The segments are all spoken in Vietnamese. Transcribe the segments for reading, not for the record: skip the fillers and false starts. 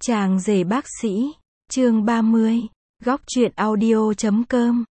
Chàng rể bác sĩ, chương 30, góc truyện audio.com.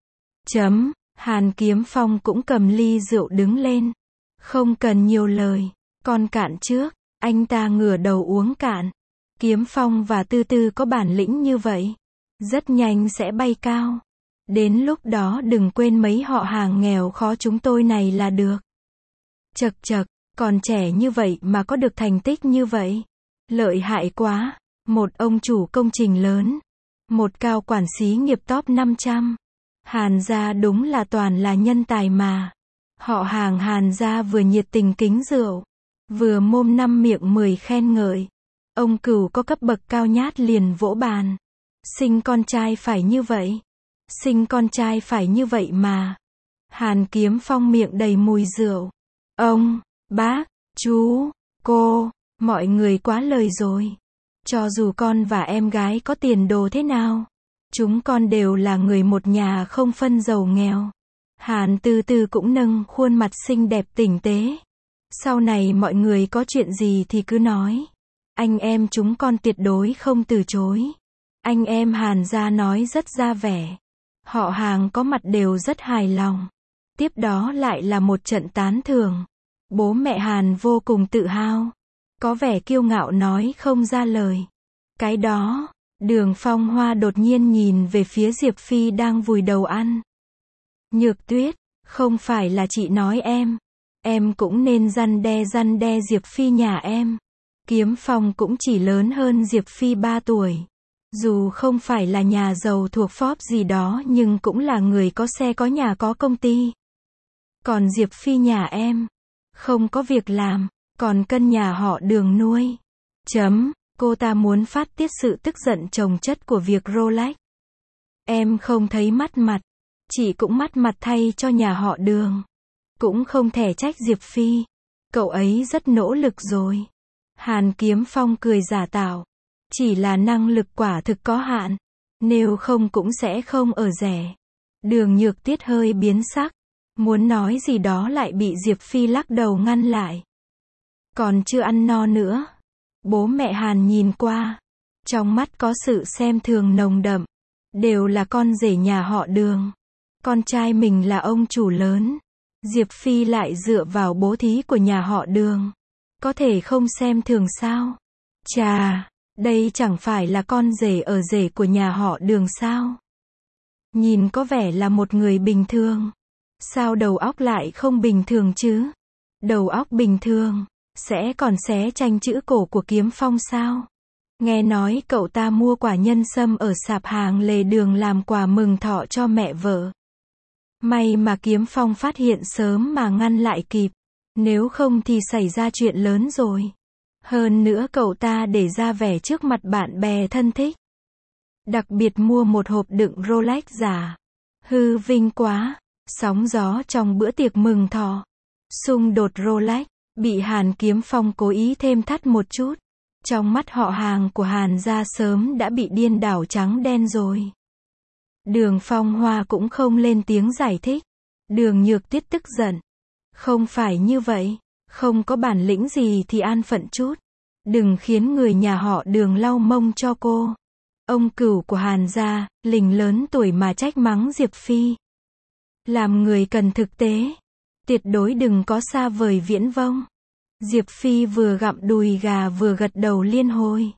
Hàn Kiếm Phong cũng cầm ly rượu đứng lên. Không cần nhiều lời, con cạn trước, anh ta ngửa đầu uống cạn. Kiếm Phong và Tư Tư có bản lĩnh như vậy, rất nhanh sẽ bay cao. Đến lúc đó đừng quên mấy họ hàng nghèo khó chúng tôi này là được. Chậc chậc, còn trẻ như vậy mà có được thành tích như vậy. Lợi hại quá, một ông chủ công trình lớn, một cao quản xí nghiệp top 500. Hàn gia đúng là toàn là nhân tài mà. Họ hàng Hàn gia vừa nhiệt tình kính rượu, vừa mồm năm miệng 10 khen ngợi. Ông Cửu có cấp bậc cao nhát liền vỗ bàn. Sinh con trai phải như vậy. Sinh con trai phải như vậy mà. Hàn Kiếm Phong miệng đầy mùi rượu. Ông, bác, chú, cô, mọi người quá lời rồi. Cho dù con và em gái có tiền đồ thế nào, chúng con đều là người một nhà không phân giàu nghèo. Hàn Tư Tư cũng nâng khuôn mặt xinh đẹp tinh tế. Sau này mọi người có chuyện gì thì cứ nói. Anh em chúng con tuyệt đối không từ chối. Anh em Hàn gia nói rất ra vẻ. Họ hàng có mặt đều rất hài lòng. Tiếp đó lại là một trận tán thưởng. Bố mẹ Hàn vô cùng tự hào. Có vẻ kiêu ngạo nói không ra lời. Cái đó, Đường Phong Hoa đột nhiên nhìn về phía Diệp Phi đang vùi đầu ăn. Nhược Tuyết, không phải là chị nói em cũng nên răn đe Diệp Phi nhà em. Kiếm Phong cũng chỉ lớn hơn Diệp Phi 3 tuổi. Dù không phải là nhà giàu thuộc Forbes gì đó nhưng cũng là người có xe có nhà có công ty. Còn Diệp Phi nhà em, không có việc làm, còn cân nhà họ Đường nuôi. Cô ta muốn phát tiết sự tức giận chồng chất của việc Rolex. Em không thấy mất mặt, chị cũng mất mặt thay cho nhà họ Đường. Cũng không thể trách Diệp Phi, cậu ấy rất nỗ lực rồi. Hàn Kiếm Phong cười giả tạo. Chỉ là năng lực quả thực có hạn, nếu không cũng sẽ không ở rẻ. Đường Nhược Tiết hơi biến sắc, muốn nói gì đó lại bị Diệp Phi lắc đầu ngăn lại. Còn chưa ăn no nữa. Bố mẹ Hàn nhìn qua, trong mắt có sự xem thường nồng đậm. Đều là con rể nhà họ Đường. Con trai mình là ông chủ lớn. Diệp Phi lại dựa vào bố thí của nhà họ Đường. Có thể không xem thường sao? Chà, đây chẳng phải là con rể ở rể của nhà họ Đường sao? Nhìn có vẻ là một người bình thường. Sao đầu óc lại không bình thường chứ? Đầu óc bình thường, sẽ còn xé tranh chữ cổ của Kiếm Phong sao? Nghe nói cậu ta mua quả nhân sâm ở sạp hàng lề đường làm quà mừng thọ cho mẹ vợ. May mà Kiếm Phong phát hiện sớm mà ngăn lại kịp. Nếu không thì xảy ra chuyện lớn rồi. Hơn nữa cậu ta để ra vẻ trước mặt bạn bè thân thích. Đặc biệt mua một hộp đựng Rolex giả. Hư vinh quá. Sóng gió trong bữa tiệc mừng thọ. Xung đột Rolex, bị Hàn Kiếm Phong cố ý thêm thắt một chút. Trong mắt họ hàng của Hàn gia sớm đã bị điên đảo trắng đen rồi. Đường Phong Hoa cũng không lên tiếng giải thích. Đường Nhược Tiết tức giận. Không phải như vậy, không có bản lĩnh gì thì an phận chút. Đừng khiến người nhà họ Đường lau mông cho cô. Ông Cửu của Hàn gia, lình lớn tuổi mà trách mắng Diệp Phi. Làm người cần thực tế. Tuyệt đối đừng có xa vời viễn vông. Diệp Phi vừa gặm đùi gà vừa gật đầu liên hồi.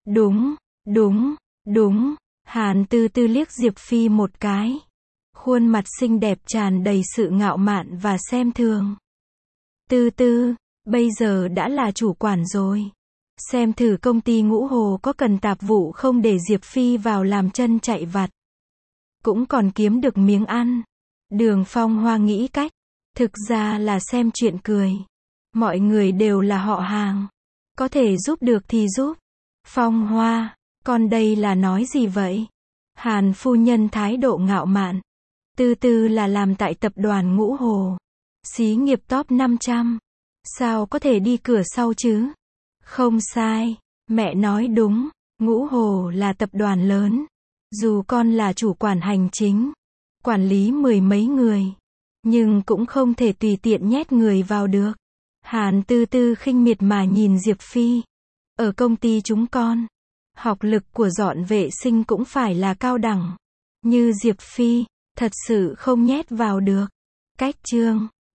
Đúng. Hàn Tư Tư liếc Diệp Phi một cái. Khuôn mặt xinh đẹp tràn đầy sự ngạo mạn và xem thường. Tư Tư, bây giờ đã là chủ quản rồi. Xem thử công ty Ngũ Hồ có cần tạp vụ không để Diệp Phi vào làm chân chạy vặt. Cũng còn kiếm được miếng ăn. Đường Phong Hoa nghĩ cách. Thực ra là xem chuyện cười. Mọi người đều là họ hàng. Có thể giúp được thì giúp. Phong Hoa, con đây là nói gì vậy? Hàn phu nhân thái độ ngạo mạn. Tư Tư là làm tại tập đoàn Ngũ Hồ. Xí nghiệp top 500. Sao có thể đi cửa sau chứ? Không sai, mẹ nói đúng. Ngũ Hồ là tập đoàn lớn. Dù con là chủ quản hành chính, quản lý 10 mấy người, nhưng cũng không thể tùy tiện nhét người vào được. Hàn Tư Tư khinh miệt mà nhìn Diệp Phi. Ở công ty chúng con, Học lực của dọn vệ sinh cũng phải là cao đẳng. Như Diệp Phi, thật sự không nhét vào được. Cách chương